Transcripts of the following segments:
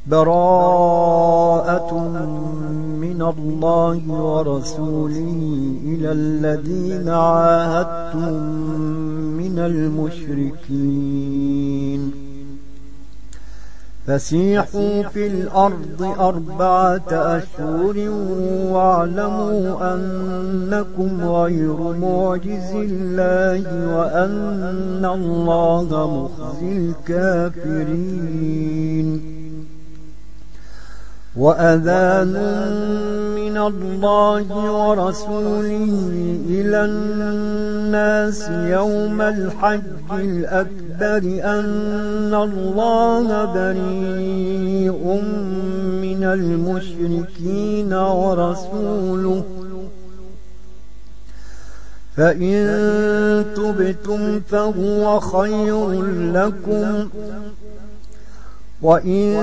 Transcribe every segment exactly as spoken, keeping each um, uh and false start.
براءة من الله ورسوله إلى الذين عاهدتم من المشركين فسيحوا في الأرض أربعة أشهر واعلموا أنكم غير معجز الله وأن الله مخزي الكافرين. وأذان من الله ورسوله إلى الناس يوم الحج الأكبر أن الله بريء من المشركين ورسوله فإن تبتم فهو خير لكم وإن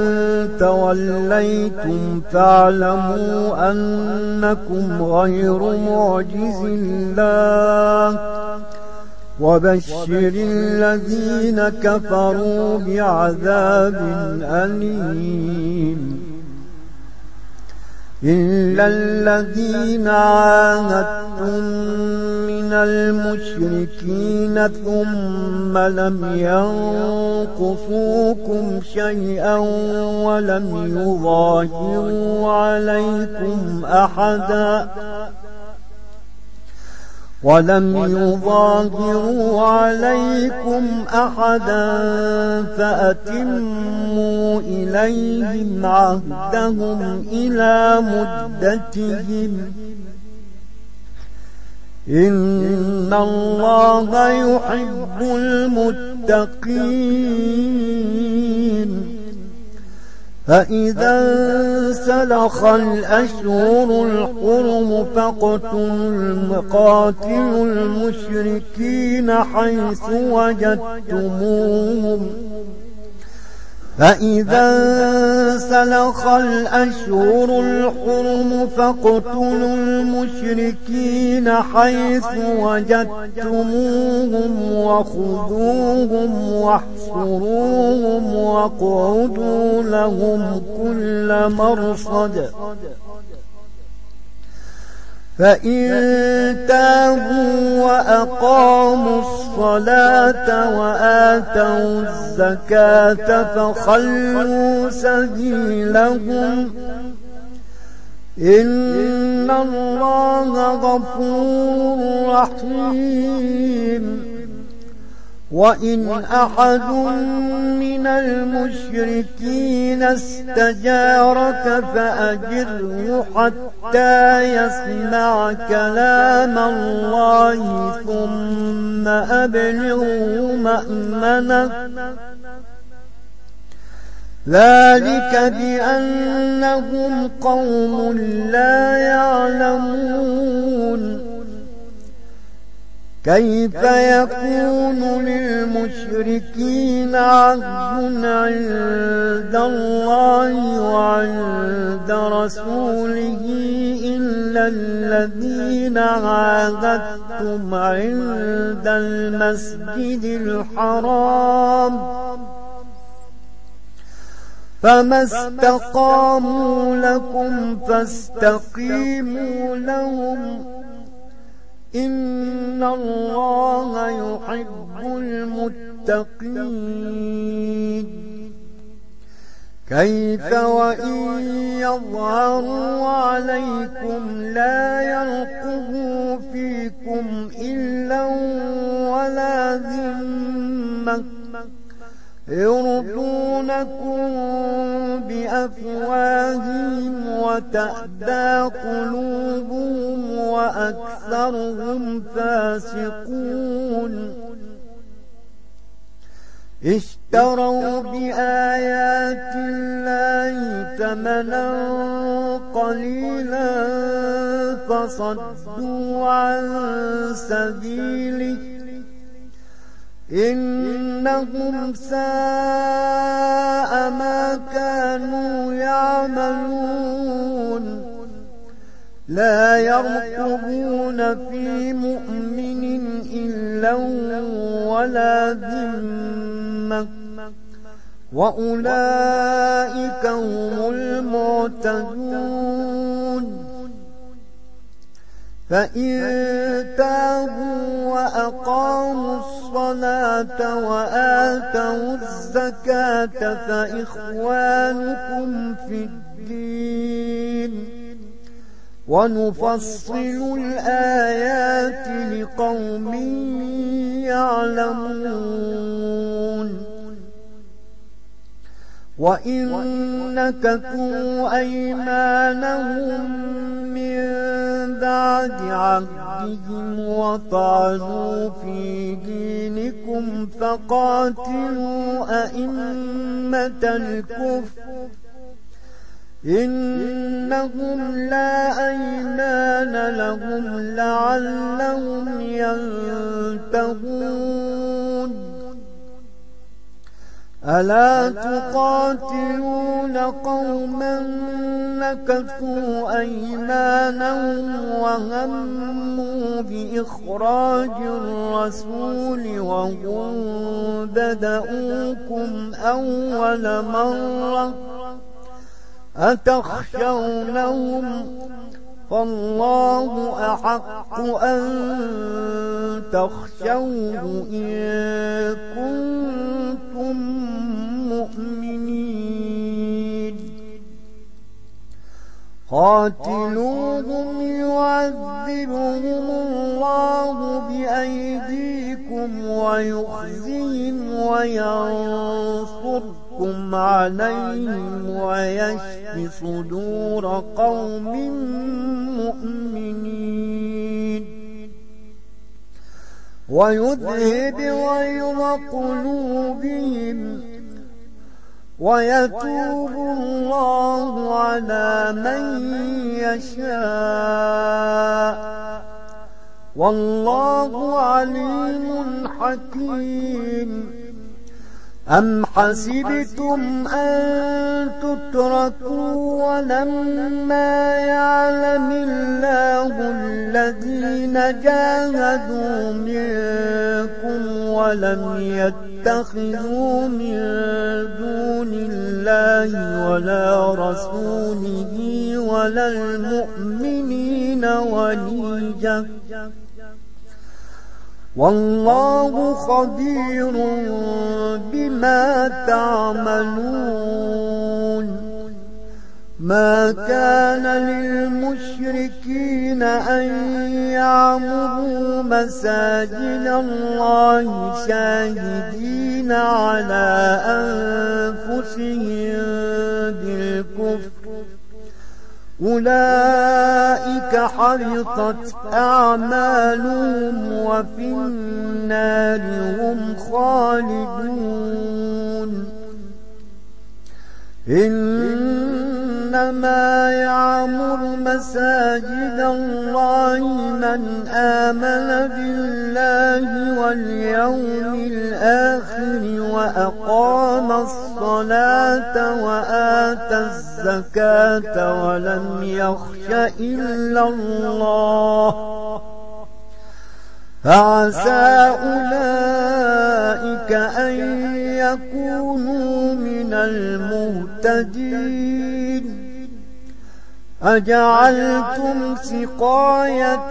توليتم فاعلموا أنكم غير معجز الله وبشر الذين كفروا بعذاب أليم. إلا الذين عاهدتم من المشركين ثم لم ينقصوكم شيئا ولم يظاهروا عليكم أحدا ولم يظاهروا عليكم أحدا فأتموا إليهم عهدهم إلى مدتهم إن الله يحب المتقين. فإذا انسلخ الأشهر الحرم فاقتلوا المشركين حيث وجدتموهم فإذا انسلخ الأشهر الحرم فاقتلوا المشركين حيث وجدتموهم وخذوهم واحصروهم واقعدوا لهم كل مرصد فإن تابوا وأقاموا الصلاة وآتوا الزكاة فخلوا سبيلهم إن الله غفور رحيم. وإن أحد من المشركين استجارك فأجره حتى يسمع كلام الله ثم أبلغه مأمنه ذلك بأنهم قوم لا يعلمون. كيف يكون للمشركين عهد عند الله وعند رسوله إلا الذين عاهدتم عند المسجد الحرام فما استقاموا لكم فاستقيموا لهم إن الله يحب المتقين. كيف وإن يظهروا عليكم لا يرقبوا فيكم إلا ولا ذمة يرضونكم بأفواههم وتأبى قلوبهم وأكثرهم فاسقون. اشتروا بآيات الله ثمنا قليلا فصدوا عن سبيله إنهم ساء ما كانوا يعملون. لا يرقبون في مؤمن إلا ولا ذمة وأولئك هم المعتدون فإن تابوا وأقاموا الصلاة وآتوا الزكاة فإخوانكم في الدين ونفصل الآيات لقوم يعلمون وإن نكثوا أيمانهم من بعد عهدهم وطعنوا في دينكم فقاتلوا أئمة الكفر إنهم لا أيمان لهم لعلهم ينتهون ألا تقاتلون قوما نكثوا أيمانهم وهموا بإخراج الرسول وهم بدؤوكم أول مرة أتخشونهم فالله أحق أن تخشوه إن كنتم مؤمنين قاتلوهم يعذبهم الله بأيديكم ويخزيهم وينصركم عليهم ويشف صدور قوم مؤمنين ويذهب غيظ قلوبهم ويتوب الله على من يشاء والله عليم حكيم أم حسبتم أن تتركوا ولما يعلم الله الذين جاهدوا منكم ولم يتخذوا من دون الله ولا رسوله ولا المؤمنين وليجا والله خبير بما تعملون ما كان للمشركين أن يعمروا مساجد الله شاهدين على أنفسهم بالكفر أولئك حبطت أعمالهم وفي النار هم خالدون إنما يعمر مساجد الله من آمن بالله واليوم الآخر وأقام الصلاة وآتى الزكاة ولم يخش إلا الله فعسى أولئك أن يكونوا من المهتدين أجعلتم سقاية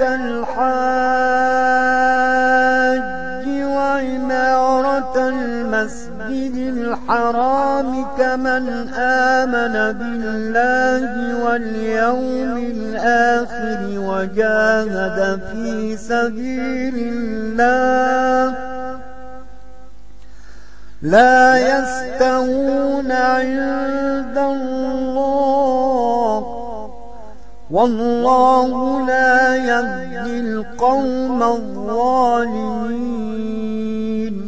الحاج وعمارة المسجد الحرام كمن آمن بالله واليوم الآخر وجاهد في سبيل الله لا يستوون عند الله والله لا يهدي القوم الظالمين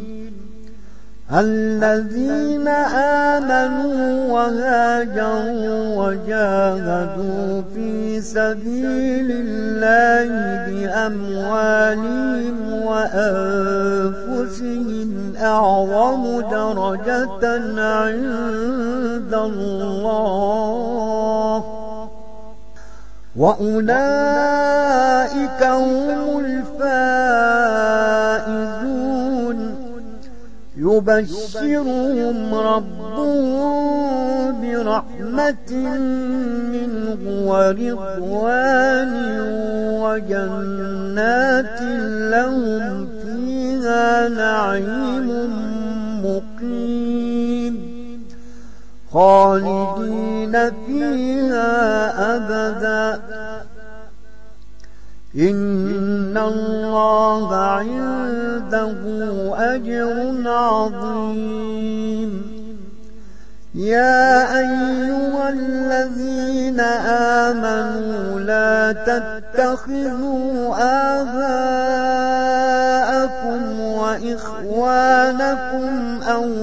الذين آمنوا وهاجروا وجاهدوا في سبيل الله بأموالهم وأنفسهم أعظم درجة عند الله وأولئك هم الفائزون يبشرهم ربهم برحمة منه ورضوان وجنات لهم فيها نعيم مقيم خالدين فيها أبدا إن الله عنده أجر عظيم يا أيها الذين آمنوا لا تتخذوا آباءكم وإخوانكم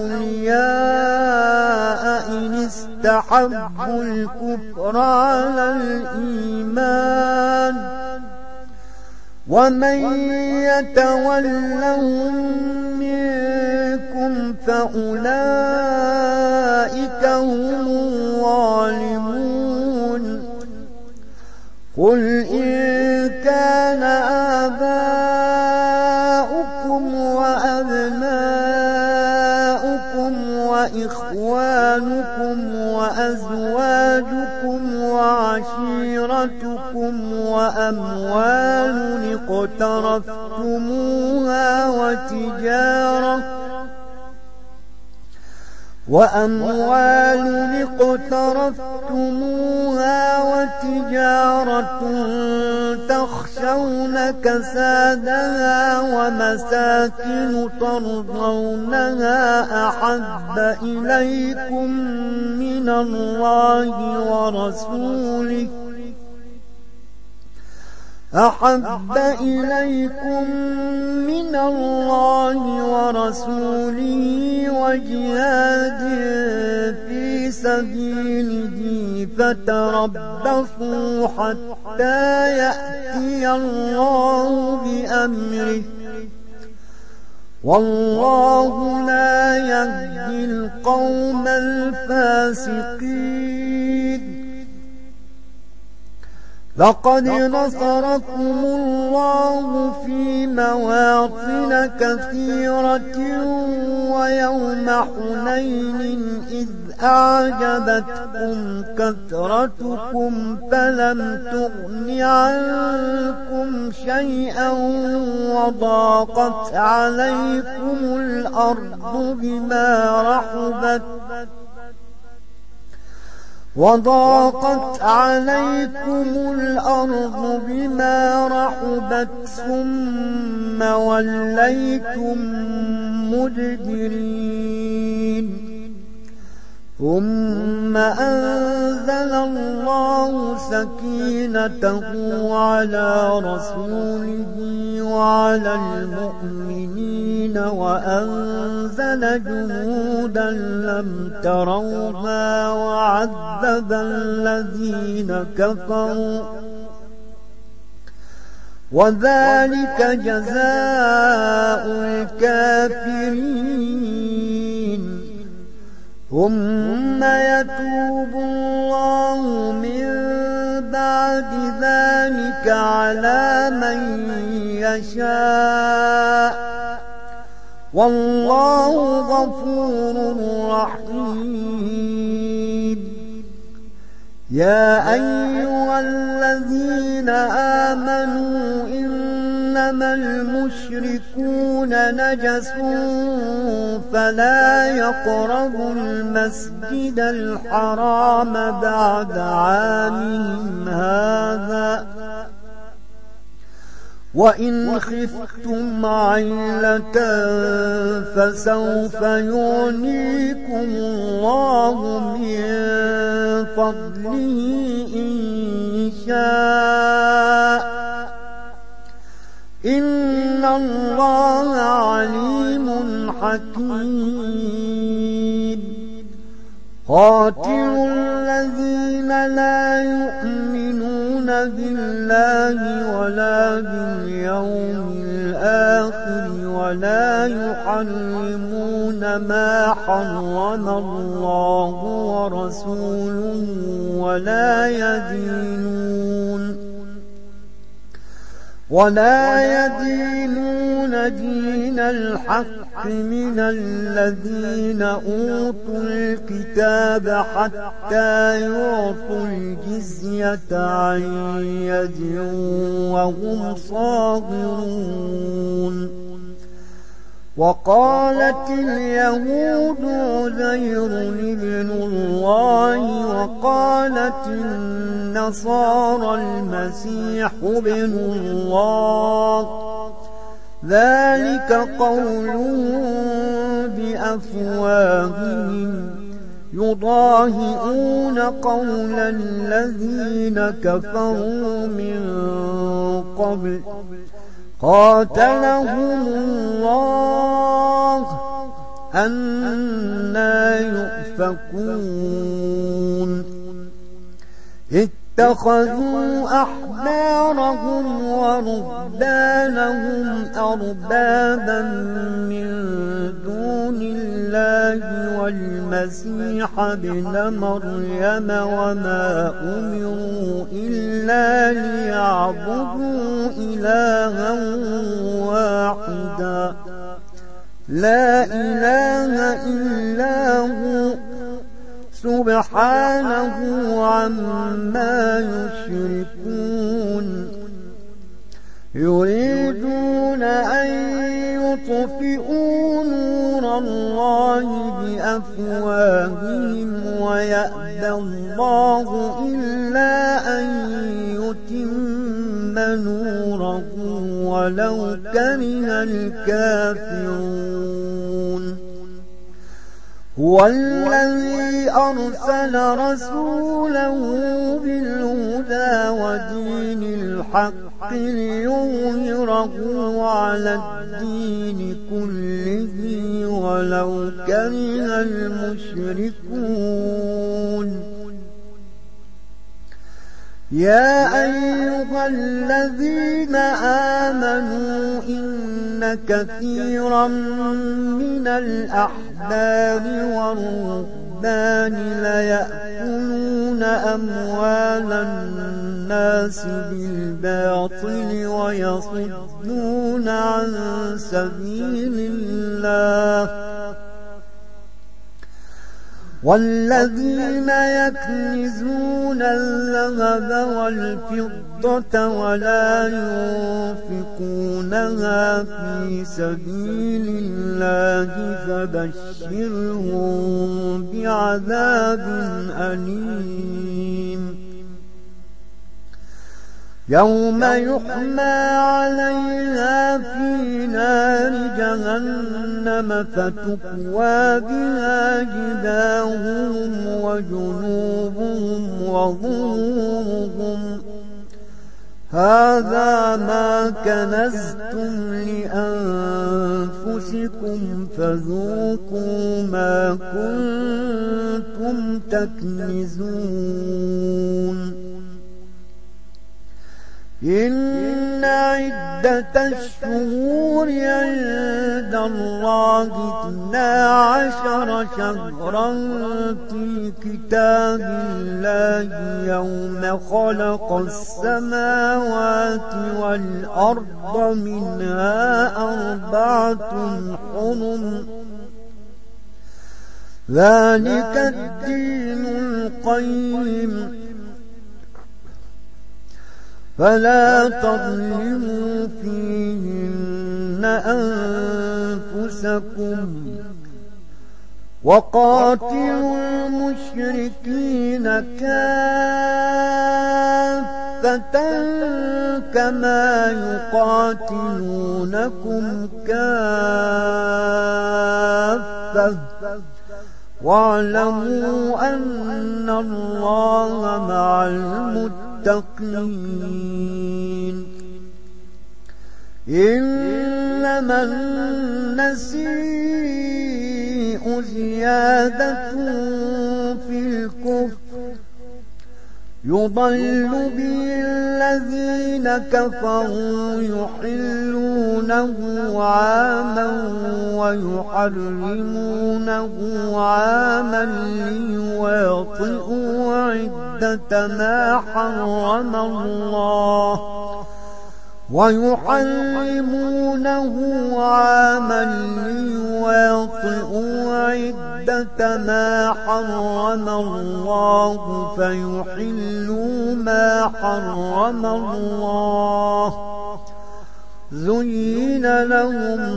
أولياء إن استحبوا الكفر على الإيمان ومن يتولهم منكم فأولئك هم الظالمون قل إن كان آباؤكم وأبناؤكم وإخوانكم وأزواجكم وعشيرتكم وأموال اقترفتموها وتجارة وأموال اقترفتموها وتجارة تخشون كسادها ومساكن ترضونها أحب إليكم من الله ورسوله أحب إليكم من الله ورسوله وجهاد في سبيله فتربصوا حتى يأتي الله بأمره والله لا يهدي القوم الفاسقين لقد نصركم الله في مواطن كثيرة ويوم حنين إذ أعجبتكم كثرتكم فلم تغن عنكم شيئا وضاقت عليكم الأرض بما رحبت وضاقت عليكم الأرض بما رحبت ثم وليتم مدبرين ثم أنزل الله سكينته على رسوله وعلى المؤمنين وأنزل جنودا لم تروها وعذب الذين كفروا وذلك جزاء الكافرين ثم يتوب الله من بعد ذلك على من يشاء والله غفور رحيم يا أيها الذين آمنوا إنما المشركون نجس فلا يقربوا المسجد الحرام بعد عامهم هذا وإن خفتم عيلة فسوف يغنيكم الله من فضله إن شاء إن الله عليم حكيم قاتلوا الذين لا يؤمنون بالله ولا باليوم الآخر ولا يحرمون ما حرم الله ورسوله ولا يدينون ولا يدينون دين الحق من الذين أوتوا الكتاب حتى يعطوا الجزية عن يد وهم صاغرون. وقالت اليهود عزير ابن الله وقالت النصارى المسيح ابن الله، ذلك قولهم بأفواههم يضاهئون قول الذين كفروا من قبل قاتلهم الله أنى يؤفكون. اتخذوا أحبارهم ورهبانهم أربابا من دون الله والمسيح ابن مريم وما أمروا إلا ليعبدوا إلها واحدا لا إله إلا هو سبحانه عما يشركون. يريدون أن يطفئوا نور الله بأفواههم ويأبى الله إلا أن يتم نوره ولو كره الكافرون. هو الذي أرسل رسوله بالهدى ودين الحق ليظهره على الدين كله ولو كره المشركون. يا أيها الذين آمنوا إن كثيرا من الأحبار والرهبان ليأكلون أموال الناس بالباطل ويصدون عن سبيل الله، والذين يكنزون الذهب والفضة ولا ينفقونها في سبيل الله فبشرهم بعذاب أليم. يوم يحمى عليها في نار جهنم فتكوى بها جباههم وجنوبهم وظهورهم هذا ما كنزتم لأنفسكم فذوقوا ما كنتم تكنزون. إن عدة الشهور عند الله اثنا عشر شهرا في كتاب الله يوم خلق السماوات والأرض منها أربعة حرم ذلك الدين القيم فلا تظلموا فيهن أنفسكم وقاتلوا المشركين كافة كما يقاتلونكم كافة واعلموا أن الله مع المتقين. إنما النسيء زيادة في الكفر يضل به الذين كفروا يحلونه عاما ويحرمونه عاما ليواطئوا عدة ما حرم الله ويحرمونه عاما ليواطئوا عدة ما حرم الله فيحلوا ما حرم الله زين لهم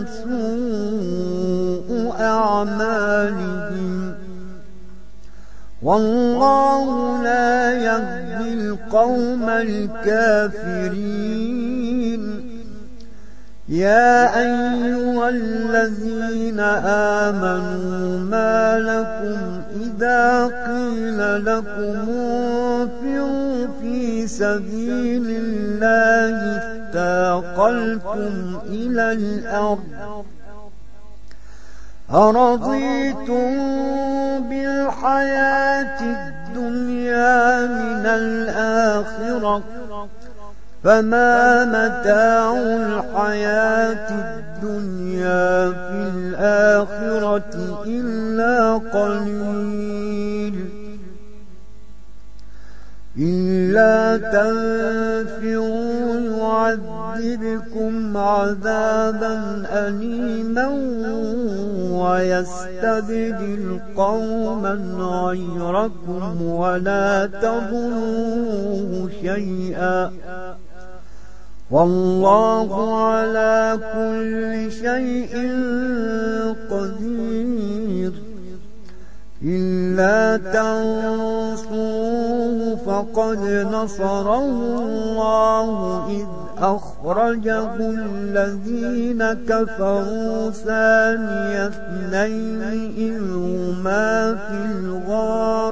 سوء أعمالهم والله لا يهدي القوم الكافرين. يا أيها الذين آمنوا ما لكم إذا قيل لكم انفروا في سبيل الله اثاقلتم إلى الأرض أرضيتم بالحياة الدنيا من الآخرة فما متاع الحياة الدنيا في الآخرة إلا قليل. إلا تنفروا يعذبكم عذابا أليما ويستبدل قوما غيركم ولا تضروه شيئا والله على كل شيء قدير. إلا تنصروه فقد نصره الله إذ أخرجه الذين كفروا ثاني اثنين إذ هما في الغار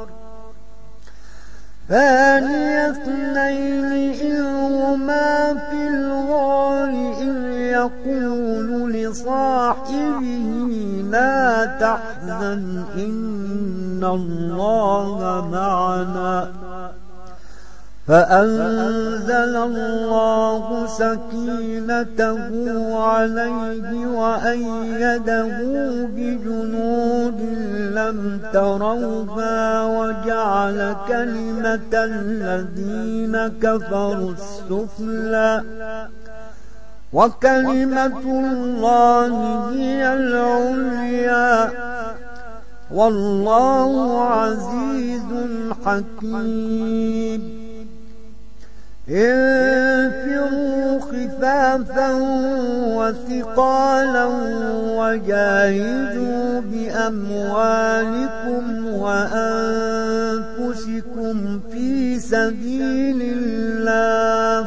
ثاني اثنين إذ هما في الغار إذ يقول لصاحبه لا تحزن إن الله معنا فأنزل الله سكينته عليه وأيده بجنود لم تروها وجعل كلمة الذين كفروا السفلى وكلمة الله هي العليا والله عزيز حكيم. انفروا خفافا وثقالا وجاهدوا بأموالكم وأنفسكم في سبيل الله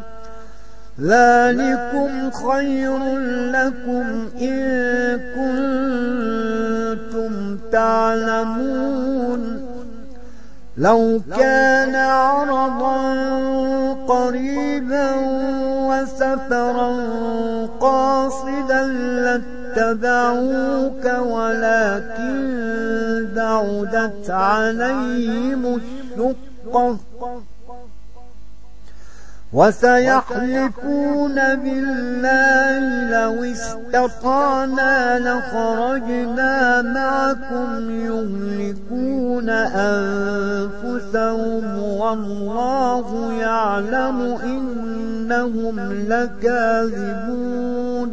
ذلكم خير لكم إن كنتم تعلمون. لو كان عرضا قريبا وسفرا قاصدا لاتبعوك ولكن بعدت عليهم الشقة وسيحلفون بالله لو استطعنا لخرجنا معكم يهلكون أنفسهم والله يعلم إنهم لكاذبون.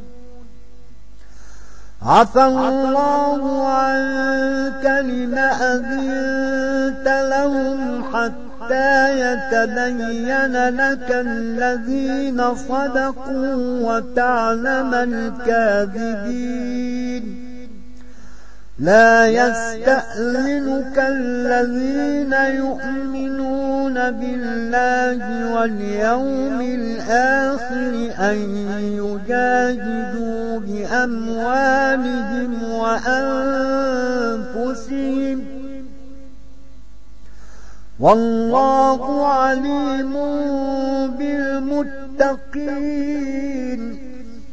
عفى الله عنك لم أذنت لهم حتى يتبين لك الذين صدقوا وتعلم الكاذبين. لا يستأذنك الذين يؤمنون بالله واليوم الآخر أن يجاهدوا بأموالهم وأنفسهم والله عليم بالمتقين.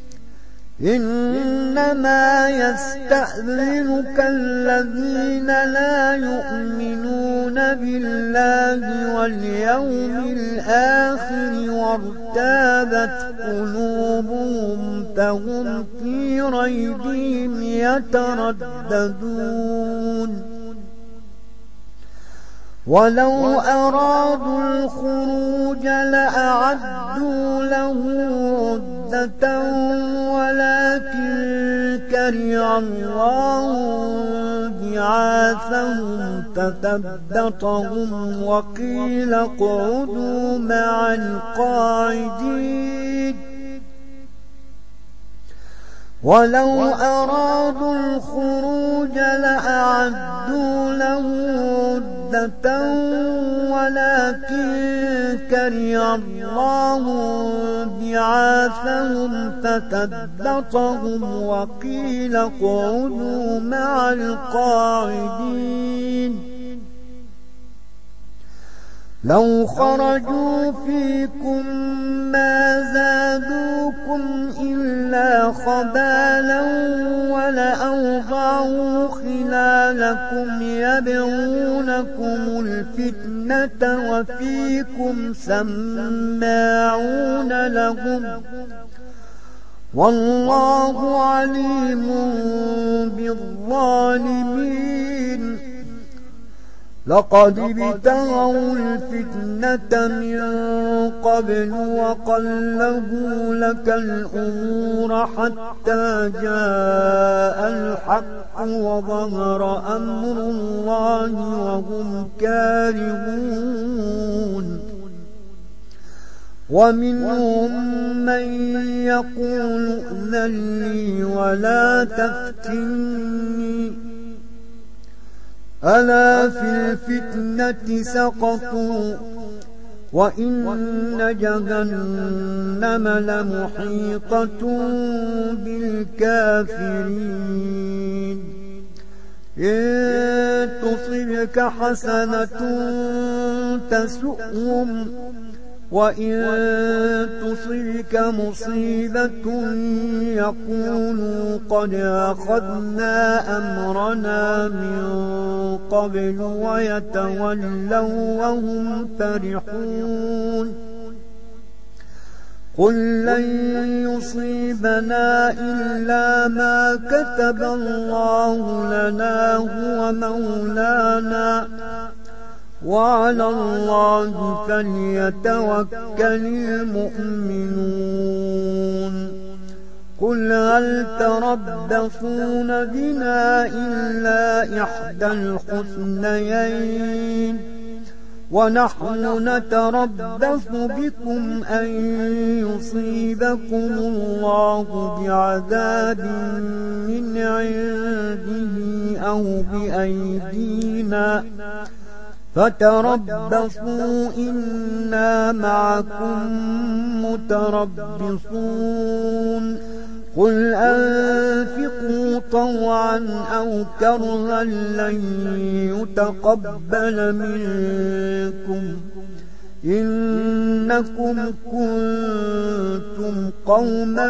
إنما يستأذنك الذين لا يؤمنون بالله واليوم الآخر وارتابت قلوبهم فهم في ريبهم يترددون. ولو أرادوا الخروج لأعدوا له عدة ولكن كره الله بعاثهم فثبطهم وقيل اقعدوا مع القاعدين ولو أرادوا الخروج لأعدوا له عدة ولكن كره الله بعاثهم فثبطهم وقيل اقعدوا مع القاعدين لو خرجوا فيكم ما زادوكم إلا خبالا ولأوضعوا خلالكم يبغونكم الفتنة وفيكم سماعون لهم والله عليم بالظالمين لقد ابتغوا الفتنة من قبل وقلبوا لك الأمور حتى جاء الحق وظهر أمر الله وهم كارهون ومنهم من يقول ائذن لي ولا تفتني ألا في الفتنة سقطوا وإن جهنم لمحيطة بالكافرين إن تصبك حسنة تسؤهم وإن تصبك مصيبة يقولوا قد أخذنا أمرنا من قبل ويتولوا وهم فرحون قل لن يصيبنا إلا ما كتب الله لنا هو مولانا وعلى الله فليتوكل المؤمنون قل هل تربصون بنا إلا إحدى الحسنيين ونحن نتربص بكم أن يصيبكم الله بعذاب من عنده أو بأيدينا فتربصوا إنا معكم متربصون قل أنفقوا طوعا أو كرها لن يتقبل منكم إنكم كنتم قوما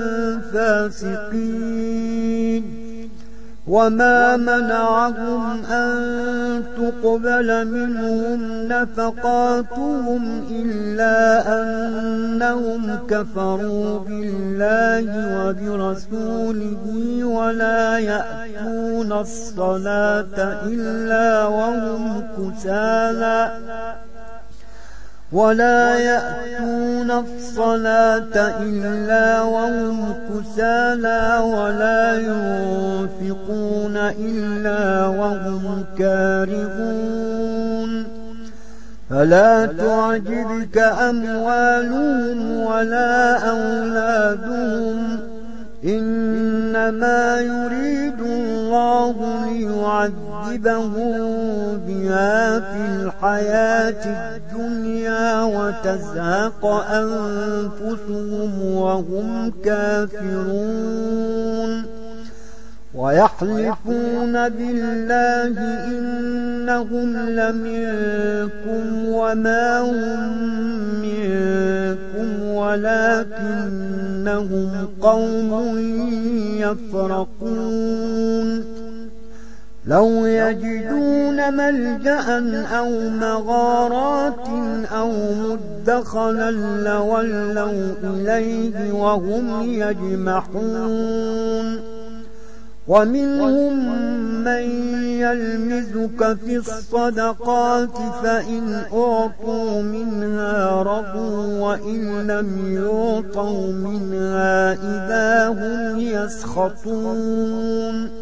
فاسقين وما منعهم أن تقبل منهم نفقاتهم إلا أنهم كفروا بالله وبرسوله ولا يأتون الصلاة إلا وهم كسالى ولا يأتون الصلاة إلا وهم كسالى ولا ينفقون إلا وهم كارهون فلا تعجبك أموالهم ولا أولادهم إنما يريد الله ليعذبهم بها في الحياة الدنيا وتزهق أنفسهم وهم كافرون ويحلفون بالله إنهم لمنكم وما هم منكم ولكنهم قوم يفرقون لو يجدون ملجأ أو مغارات أو مدخلا لولوا إليه وهم يجمحون ومنهم من يلمزك في الصدقات فإن أعطوا منها رضوا وإن لم يعطوا منها إذا هم يسخطون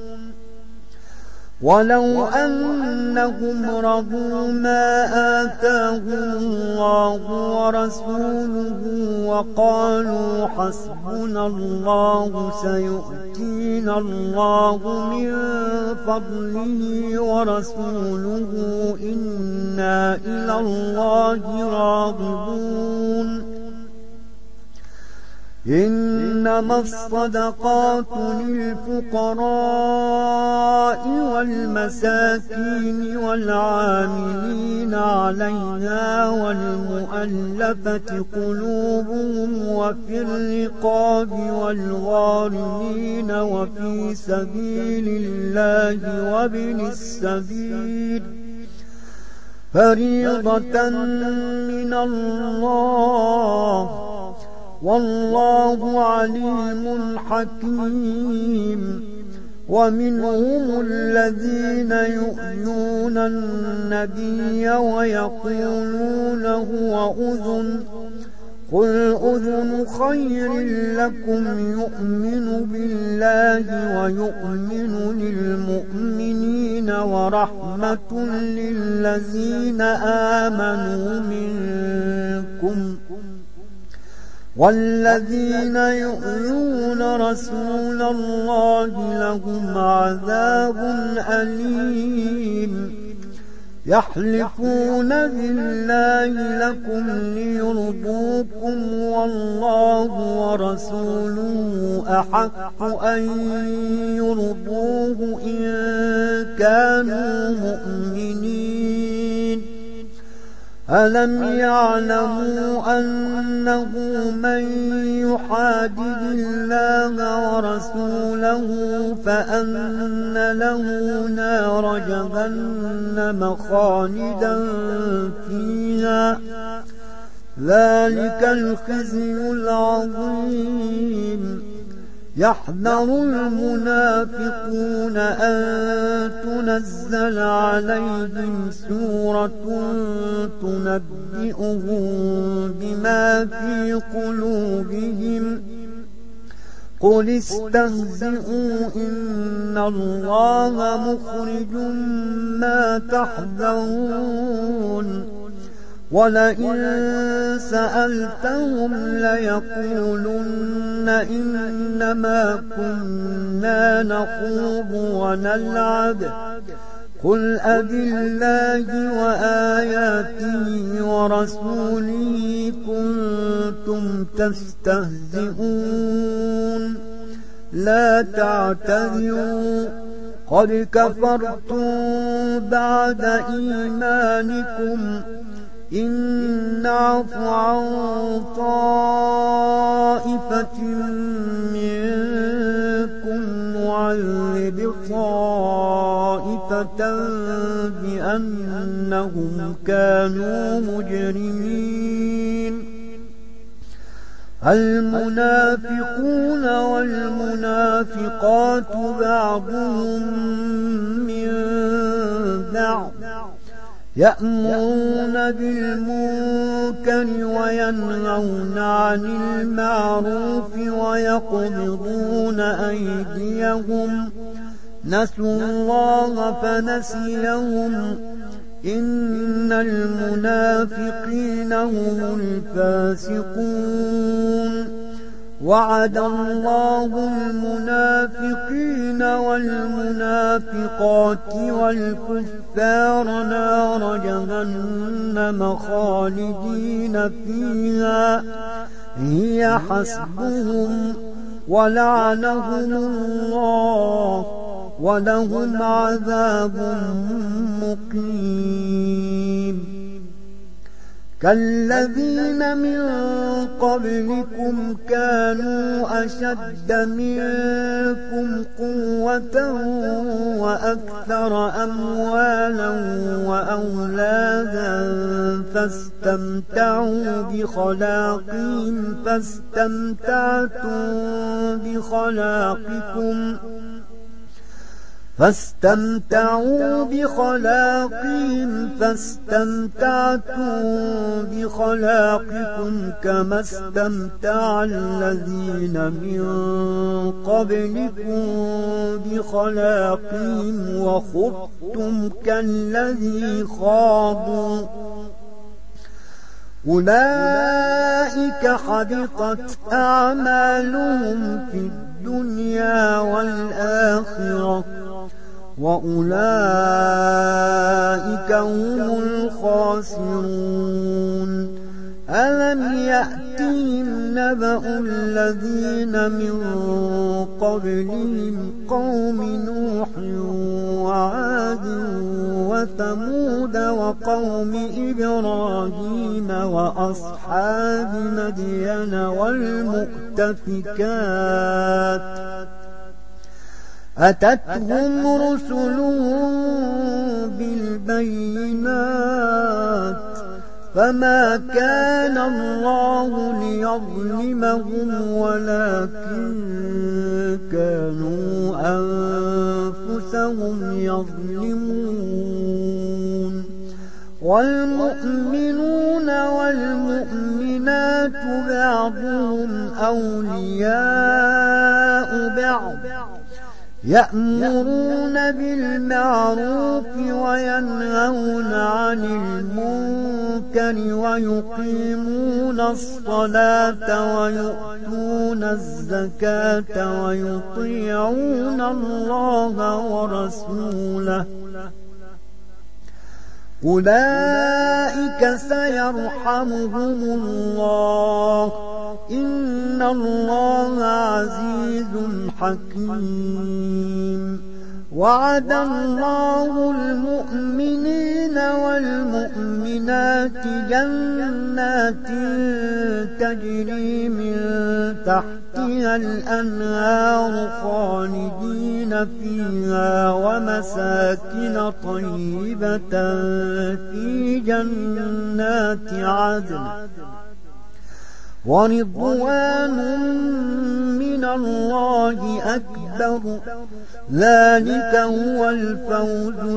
ولو أنهم رضوا ما آتاهم الله ورسوله وقالوا حسبنا الله سيؤتينا الله من فضله ورسوله إنا إلى الله راغبون إنما الصدقات للفقراء والمساكين والعاملين عليها والمؤلفة قلوبهم وفي الرقاب والغارمين وفي سبيل الله وابن السبيل فريضة من الله والله عليم حكيم ومنهم الذين يؤذون النبي ويقولون هو أذن قل أذن خير لكم يؤمن بالله ويؤمن للمؤمنين ورحمة للذين آمنوا منكم والذين يؤذون رسول الله لهم عذاب أليم يحلفون بالله لكم ليرضوكم والله ورسوله أحق أن يرضوه إن كانوا مؤمنين ألم يعلموا أنه من يحادد الله ورسوله فأن له نار جهنم خالدا فيها ذلك الخزي العظيم يحذر المنافقون أن تنزل عليهم سورة تنبئهم بما في قلوبهم قل استهزئوا إن الله مخرج ما تحذرون ولئن سألتهم ليقولن إنما كنا نخوض ونلعب قل أبالله وآياته ورسوله كنتم تستهزئون لا تعتذروا قد كفرتم بعد إيمانكم إن نعف عن طائفة منكم نعذب طائفة بأنهم كانوا مجرمين المنافقون والمنافقات بعضهم من بعض يأمرون بالمنكر وينهون عن المعروف ويقبضون أيديهم نسوا الله فنسيهم إن المنافقين هم الفاسقون وعد الله المنافقين والمنافقات والكفار نار جهنم خالدين فيها هي حسبهم ولعنهم الله ولهم عذاب مقيم كالذين من قبلكم كانوا أشد منكم قوة وأكثر أموالا وأولادا فاستمتعوا بخلاقهم فاستمتعتم بخلاقكم فاستمتعوا بخلاقهم فاستمتعتم بخلاقكم كما استمتع الذين من قبلكم بخلاقهم وخضتم كالذي خاضوا أولئك حبطت أعمالهم في الدنيا والآخرة وأولئك هم الخاسرون ألم يأتهم نبأ الذين من قبلهم قوم نوح وعاد وثمود وقوم إبراهيم وأصحاب مدين والمؤتفكات أتتهم رسلهم بالبينات فما كان الله ليظلمهم ولكن كانوا أنفسهم يظلمون والمؤمنون والمؤمنات بعضهم أولياء بعض يأمرون بالمعروف وينهون عن المنكر ويقيمون الصلاة ويؤتون الزكاة ويطيعون الله ورسوله أولئك سيرحمهم الله إن الله عزيز حكيم وعد الله المؤمنين والمؤمنات جنات تجري من تحتها الأنهار خالدين فيها ومساكن طيبة في جنات عدن ورضوان من الله أكبر ذلك هو الفوز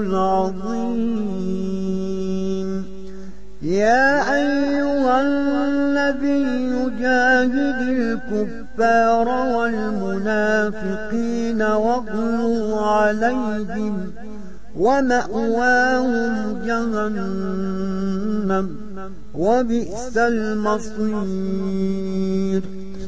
العظيم يا أيها النبي جاهد الكفار والمنافقين واغلظ عليهم ومأواهم جهنم وبئس المصير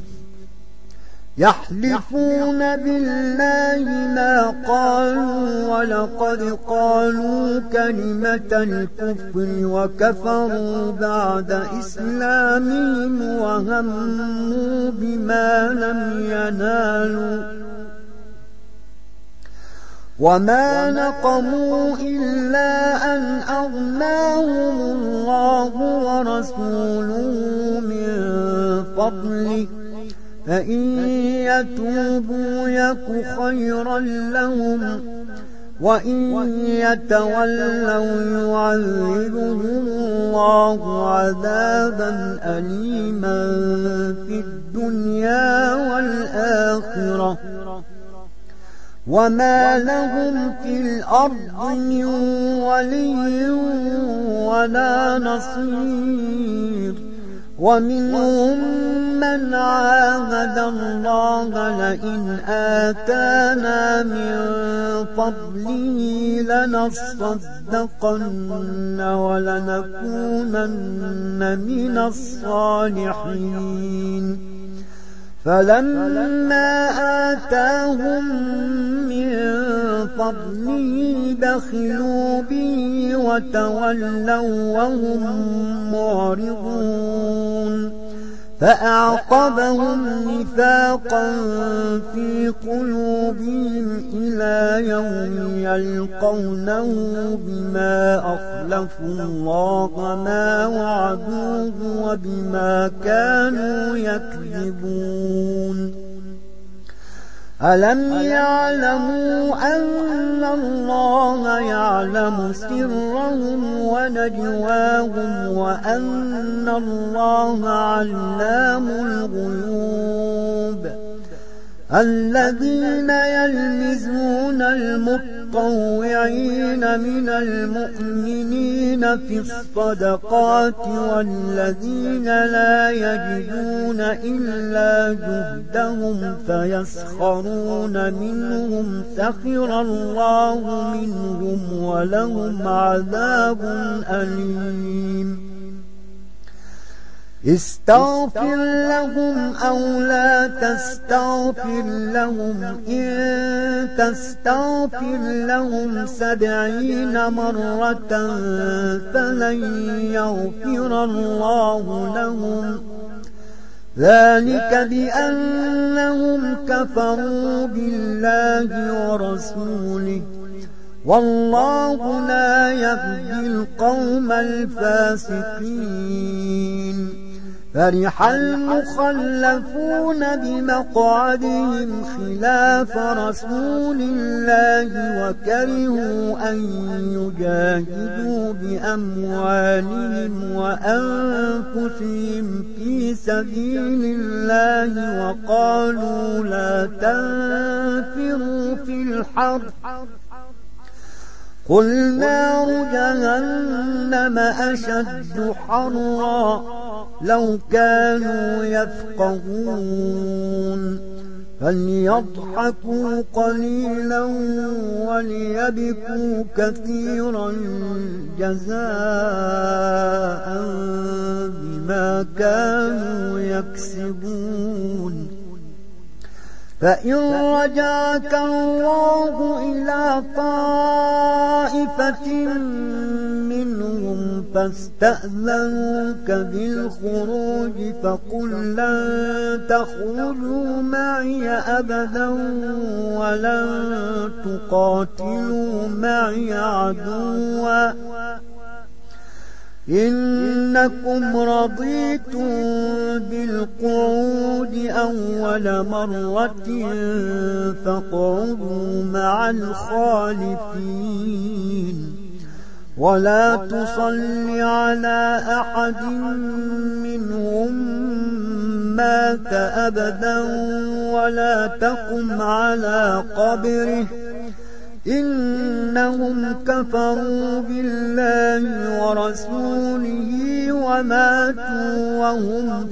يحلفون بالله ما قالوا ولقد قالوا كلمة الكفر وكفروا بعد إسلامهم وهموا بما لم ينالوا وما نقموا إلا أن أغناهم الله ورسوله من فضله فإن يتوبوا يك خيرا لهم وإن يتولوا يعذبهم الله عذابا أليما في الدنيا والآخرة وما لهم في الأرض من ولي ولا نصير ومنهم من عاهد الله لئن آتانا من فضله لنصدقن ولنكونن من الصالحين فلما آتاهم من فضله بخلوا به وتولوا وهم معرضون فأعقبهم نفاقا في قلوبهم إلى يوم يلقونه بما أخلفوا الله ما وعدوه وبما كانوا يكذبون ألم يعلموا أن الله يعلم سرهم ونجواهم وأن الله علام الغيوب الذين يلمزون المتقين المتطوعين من المؤمنين في الصدقات والذين لا يجدون إلا جهدهم فيسخرون منهم سخر الله منهم ولهم عذاب أليم استغفر لهم أو لا تستغفر لهم إن تستغفر لهم سبعين مرة فلن يغفر الله لهم ذلك بأنهم كفروا بالله ورسوله والله لا يهدي القوم الفاسقين فرح المخلفون بمقعدهم خلاف رسول الله وكرهوا أن يجاهدوا بأموالهم وأنفسهم في سبيل الله وقالوا لا تنفروا في الحر قل نار جهنم أشد حرا لو كانوا يفقهون فليضحكوا قليلا وليبكوا كثيرا جزاء بما كانوا يكسبون فإن رجعك الله إلى طائفة منهم فاستأذنوك بالخروج فقل لن تخرجوا معي أبدا ولن تقاتلوا معي عدوا إنكم رضيتم بالقعود أول مرة فاقعدوا مع الخالفين ولا تصل على أحد منهم مات أبدا ولا تقم على قبره إنهم كفروا بالله ورسوله وماتوا وهم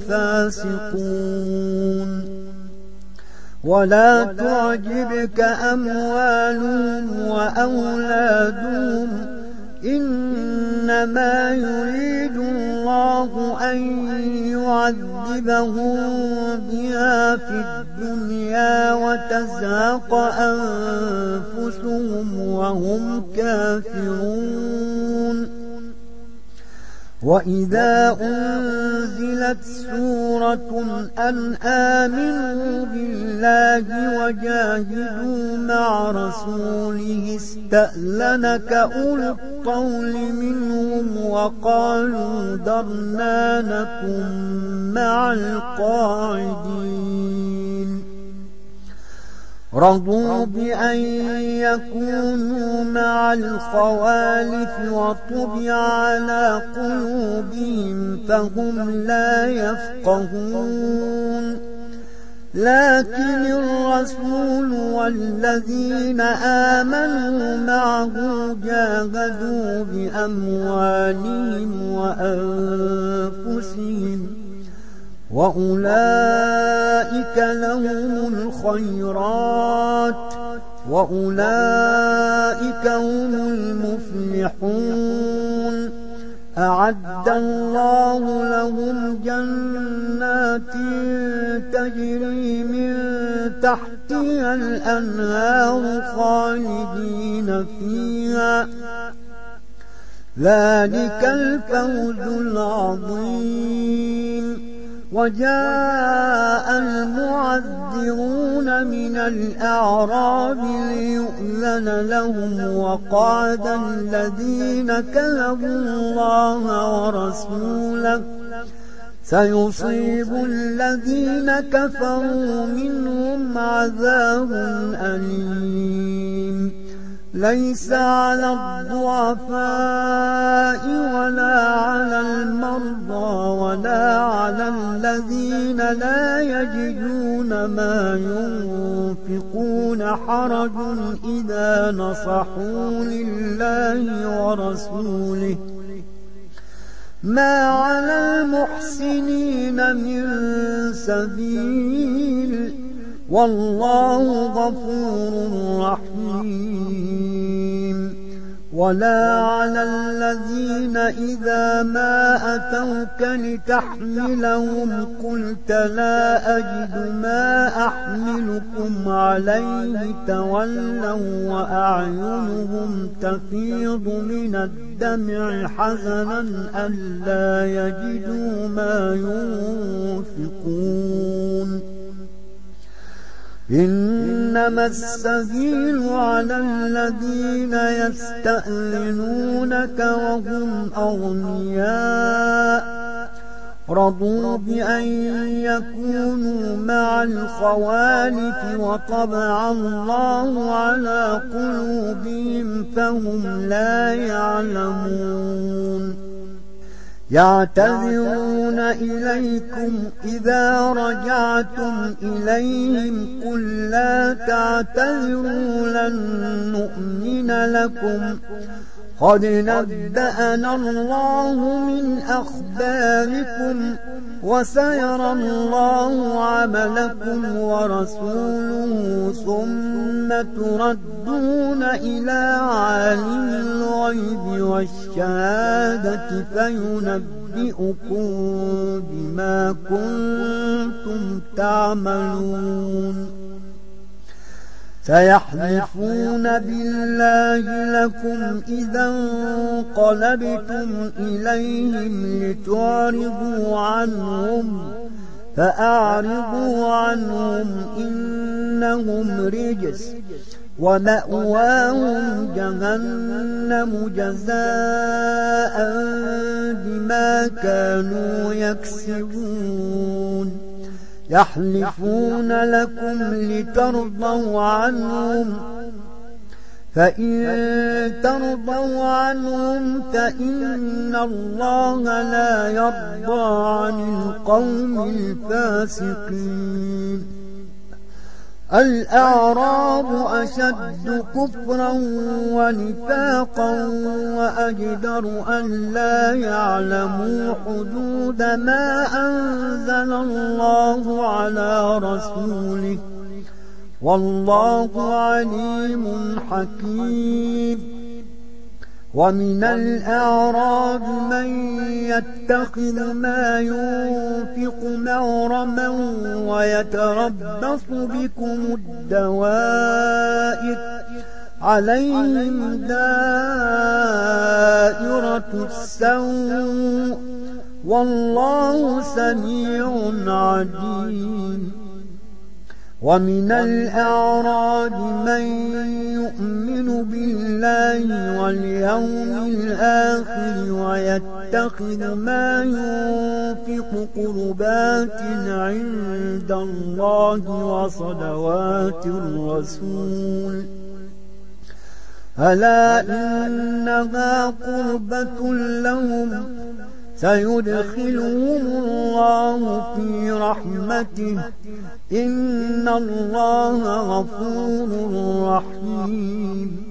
فاسقون ولا تعجبك أموالهم وأولادهم إنما يريد الله أن يعذبهم بها في الدنيا وتزهق أنفسهم وهم كافرون وإذا أنزلت سورة أن آمنوا بالله وجاهدوا مع رسوله استأذنك أولو الطول منهم وقالوا ذرنا نكن مع القاعدين رضوا بأن يكونوا مع الخوالف وطبع على قلوبهم فهم لا يفقهون لكن الرسول والذين آمنوا معه جاهدوا بأموالهم وأنفسهم وأولئك لهم الخيرات وأولئك هم المفلحون أعد الله لهم جنات تجري من تحتها الأنهار خالدين فيها ذلك الفوز العظيم وجاء المعذرون من الأعراب ليؤذن لهم وقعد الذين كذبوا الله ورسوله سيصيب الذين كفروا منهم عذاب أليم ليس على الضعفاء ولا على المرضى ولا على الذين لا يجدون ما ينفقون حرج إذا نصحوا لله ورسوله ما على المحسنين من سبيل والله غفور رحيم. ولا على الذين إذا ما أتوك لتحملهم قلت لا أجد ما أحملكم عليه تولوا وأعينهم تفيض من الدمع حزنا ألا يجدوا ما ينفقون. إنما السبيل على الذين يستأذنونك وهم أغنياء رضوا بأن يكونوا مع الخوالف وطبع الله على قلوبهم فهم لا يعلمون. يعتذرون إليكم إذا رجعتم إليهم قل لا تعتذروا لن نؤمن لكم قد نبأنا الله من أخباركم وسيرى الله عملكم ورسوله ثم تردون إلى عالم الغيب والشهادة فينبئكم بما كنتم تعملون. سيحلفون بالله لكم إذا انقلبتم إليهم لتعرضوا عنهم فأعرضوا عنهم إنهم رجس ومأواهم جهنم جزاء بما كانوا يكسبون. يحلفون لكم لترضوا عنهم فإن ترضوا عنهم فإن الله لا يرضى عن القوم الفاسقين. الأعراب أشد كفرا ونفاقا وأجدر أن لا يعلموا حدود ما أنزل الله على رسوله والله عليم حكيم. ومن الأعراب من يتخذ ما ينفق مغرما ويتربص بكم الدوائر عليهم دائرة السوء والله سميع عليم. ومن الأعراب من يؤمن بالله واليوم الآخر ويتخذ ما ينفق قربات عند الله وصلوات الرسول ألا إنها قربة لهم سيدخلهم الله في رحمته إن الله غفور رحيم.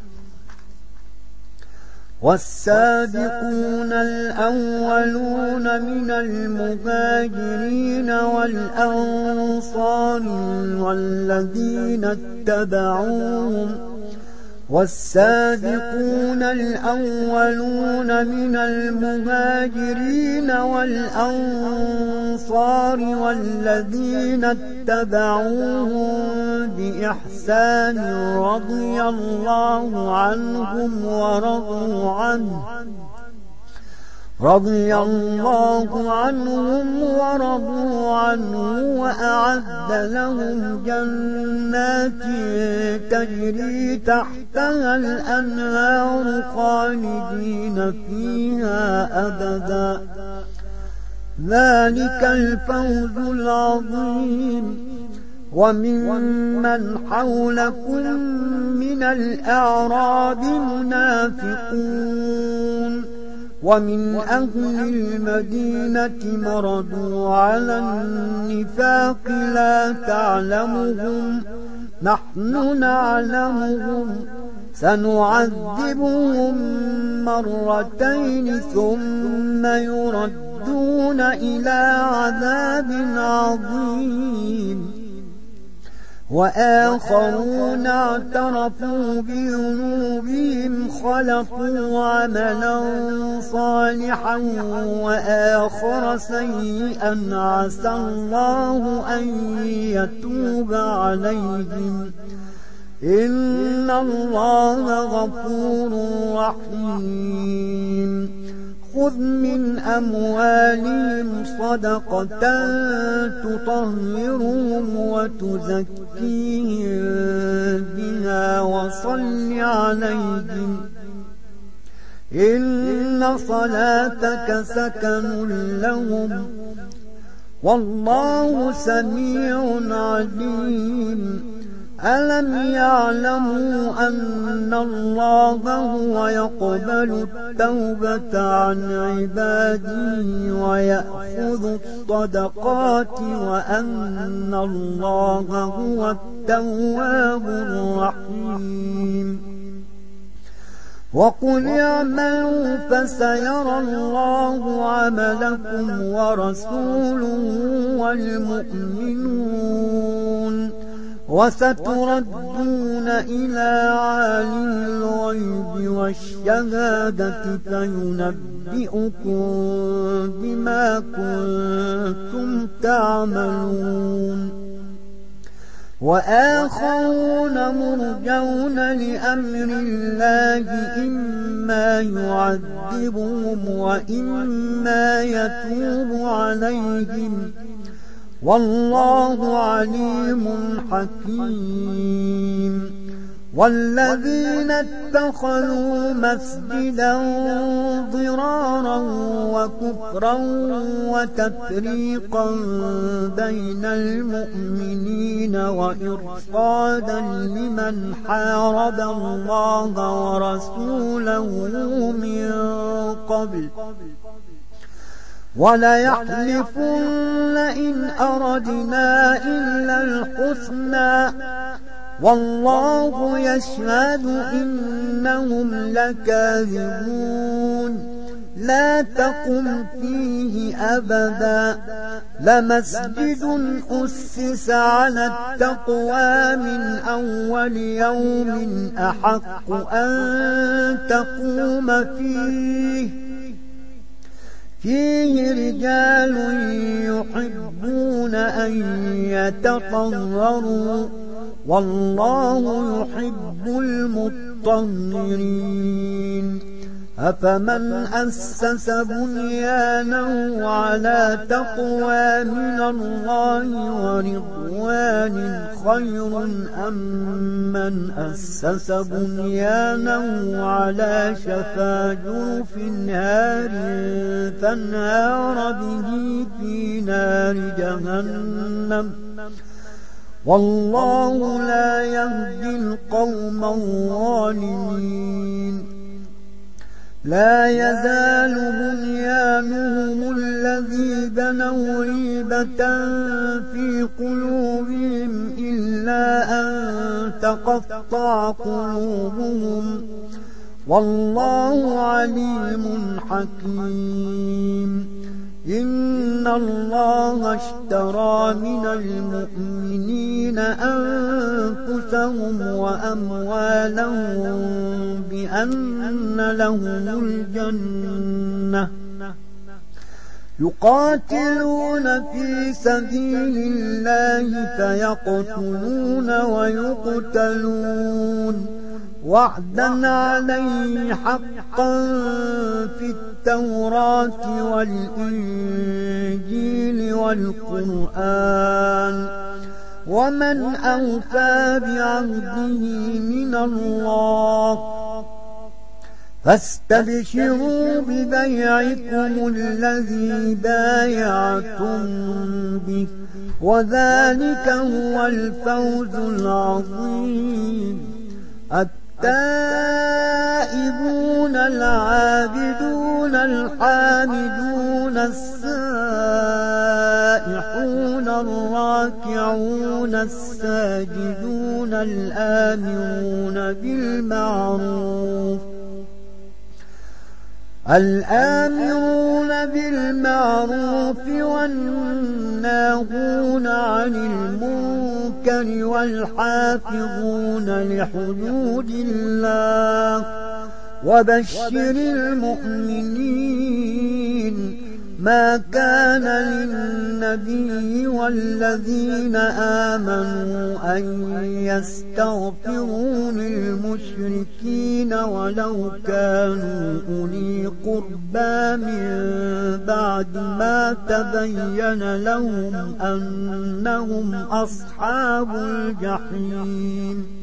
والسابقون الأولون من المهاجرين والأنصار والذين اتبعوهم والسابقون الأولون من المهاجرين والأنصار والذين اتبعوهم بإحسان رضي الله عنهم ورضوا عنه رضي الله عنهم ورضوا عنه وأعد لهم جنات تجري تحتها الأنهار خالدين فيها أبدا ذلك الفوز العظيم. وممن حولكم من الأعراب منافقون ومن أهل المدينة مردوا على النفاق لا تعلمهم نحن نعلمهم سنعذبهم مرتين ثم يردون إلى عذاب عظيم وآخرون اعترفوا بذنوبهم خلقوا عملا صالحا وآخر سيئا عسى الله أن يتوب عليهم إن الله غفور رحيم خذ من أموالهم صدقة تطهرهم وتزكيهم بها وصل عليهم إن صلاتك سكن لهم والله سميع عليم ألم يعلموا أن الله هو يقبل التوبة عن عباده ويأخذ الصدقات وأن الله هو التواب الرحيم وقل اعملوا فسيرى الله عملكم ورسوله والمؤمنون وستردون إلى عالم الغيب والشهادة فينبئكم بما كنتم تعملون وآخرون مرجون لأمر الله إما يعذبهم وإما يتوب عليهم والله عليم حكيم والذين اتخذوا مسجدا ضرارا وكفرا وتفريقا بين المؤمنين وإرصادا لمن حارب الله ورسوله من قبل وليحلفن إن أردنا إلا الحسنى والله يشهد إنهم لكاذبون لا تقم فيه أبدا لمسجد أسس على التقوى من أول يوم أحق أن تقوم فيه فيه رجال يحبون أن يتطهروا والله يحب المطهرين أفمن أسس بنيانه على تقوى من الله ورضوان خير أم من أسس بنيانه على شفا جرف نار فانهار به في نار جهنم والله لا يهدي القوم الظالمين لا يزال بنيانهم الذي بنوا ريبة في قلوبهم إلا أن تقطع قلوبهم والله عليم حكيم إن الله اشترى من المؤمنين أنفسهم وأموالهم بأن لهم الجنة يقاتلون في سبيل الله فيقتلون ويقتلون وعدا عليه حقا في التوراة والإنجيل والقرآن ومن أوفى بعهده من الله فاستبشروا ببيعكم الذي بايعتم به وذلك هو الفوز العظيم التائبون العابدون الحامدون السائحون الراكعون الساجدون الآمرون بالمعروف الآمرون بالمعروف والناهون عن المنكر والحافظون لحدود الله وبشر المؤمنين. ما كان للنبي والذين آمنوا أن يستغفروا للمشركين ولو كانوا أولي قربى من بعد ما تبين لهم أنهم أصحاب الجحيم.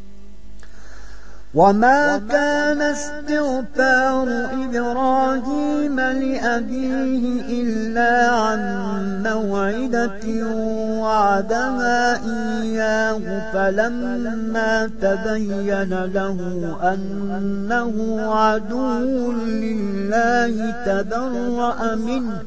وما كان استغفار إبراهيم لأبيه إلا عن موعدة وعدها إياه فلما تبين له أنه عدو لله تبرأ منه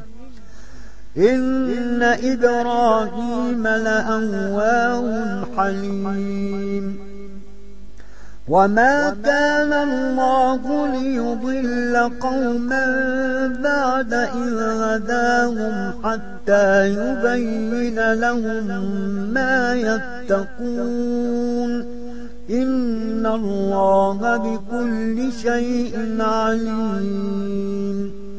إن إبراهيم لأواه حليم. وما كان الله ليضل قوما بعد إذ هداهم حتى يبين لهم ما يتقون إن الله بكل شيء عليم.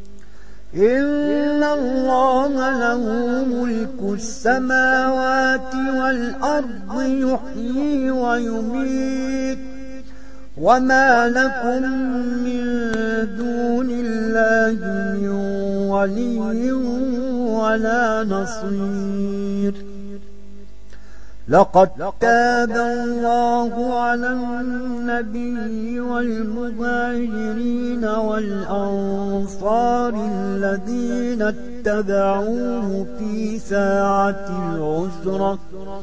إن الله له ملك السماوات والأرض يحيي ويميت وما لكم من دون الله من ولي ولا نصير. لقد تاب الله على النبي والمهاجرين والأنصار الذين اتبعوه في ساعة العسرة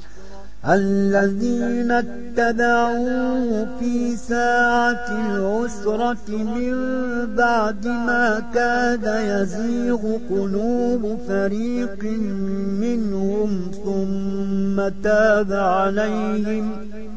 الذين اتبعوه في ساعة العسرة من بعد ما كاد يزيغ قلوب فريق منهم ثم تاب عليهم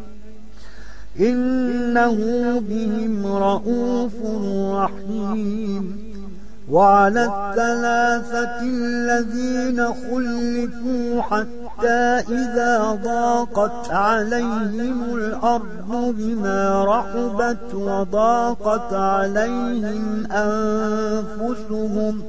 إنه بهم رءوف رحيم. وعلى الثلاثة الذين خلفوا حتى إذا ضاقت عليهم الأرض بما رحبت وضاقت عليهم أنفسهم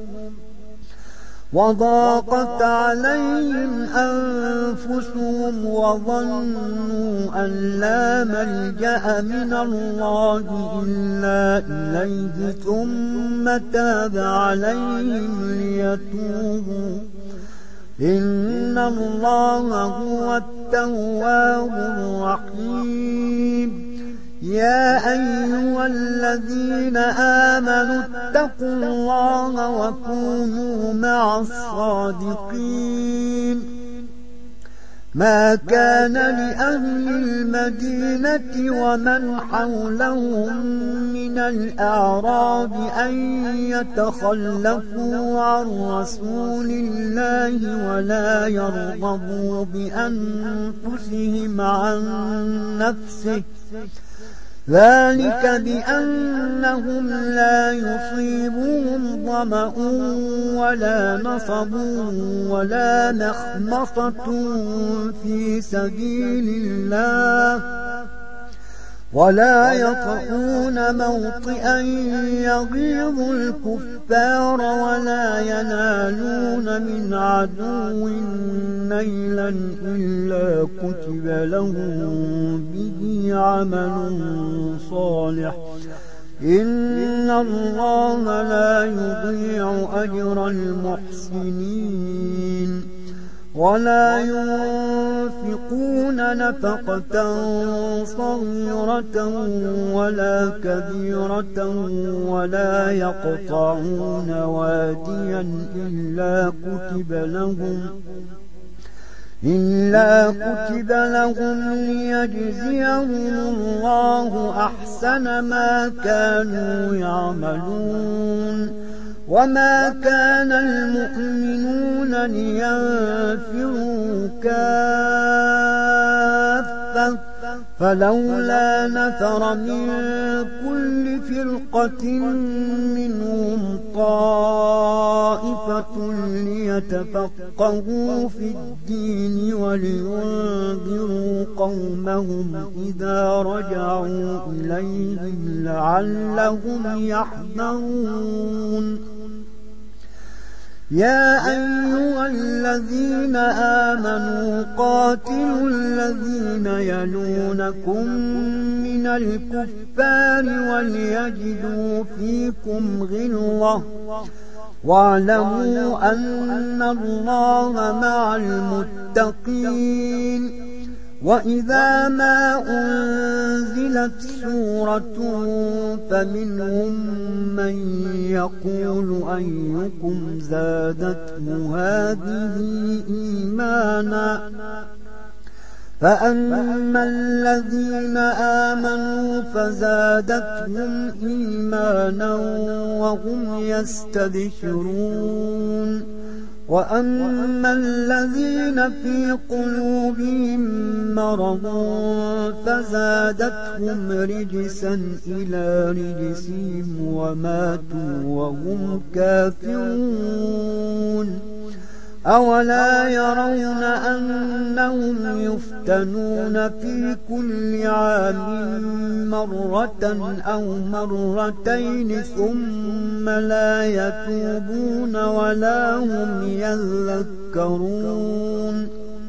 وضاقت عليهم أنفسهم وظنوا أن لا ملجأ من الله إلا إليه ثم تاب عليهم ليتوبوا إن الله هو التواب الرحيم. يا أيها الذين آمنوا اتقوا الله وكونوا مع الصادقين. ما كان لأهل المدينة ومن حولهم من الأعراب أن يتخلفوا عن رسول الله ولا يرغبوا بأنفسهم عن نفسه ذلك بأنهم لا يصيبهم ظمأ ولا نصب ولا مخمصة في سبيل الله ولا يطؤون موطئا يغيظ الكفار ولا ينالون من عدو نيلا إلا كتب لهم به عمل صالح إن الله لا يضيع أجر المحسنين. ولا ينفقون نفقة صغيرة ولا كبيرة ولا يقطعون واديا إلا كتب لهم إلا كتب لهم ليجزيهم الله أحسن ما كانوا يعملون وما كان المؤمنون لينفروا كافة فلولا نفر من كل فرقة منهم طائفة ليتفقهوا في الدين ولينذروا قومهم إذا رجعوا إليهم لعلهم يحذرون يا أيها الذين آمنوا قاتلوا الذين يلونكم من الكفار وليجدوا فيكم غلظة واعلموا أن الله مع المتقين وإذا ما أنزلت سورة فمنهم من يقول أيكم زادته هذه إيمانا فأما الذين آمنوا فزادتهم إيمانا وهم يستبشرون وأما الذين في قلوبهم مرض فزادتهم رجسا إلى رجسهم وماتوا وهم كافرون أولا يرون أنهم يفتنون في كل عام مرة أو مرتين ثم لا يتوبون ولا هم يذكرون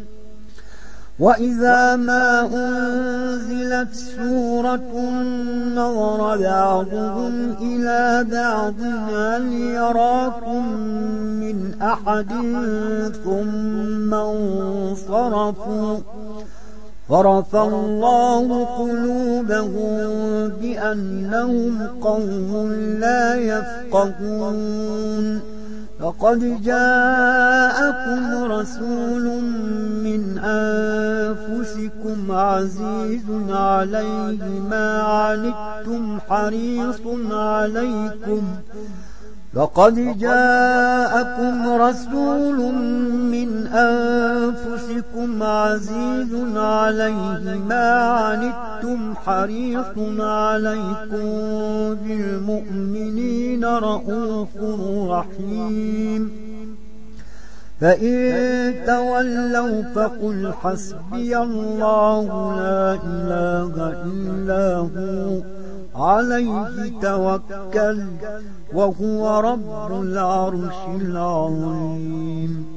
وإذا ما أنزلت سورة نظر بعضهم إلى بعض هل يراكم من أحد ثم انصرفوا صرف الله قلوبهم بأنهم قوم لا يفقهون لقد جاءكم رسول من أنفسكم عزيز عليه ما عنتم حريص عليكم لقد جاءكم رسول من أنفسكم عزيز عليه ما عنتم حريص عليكم بالمؤمنين رءوف رحيم فإن تولوا فقل حسبي الله لا إله إلا هو عليه توكل وهو رب العرش العظيم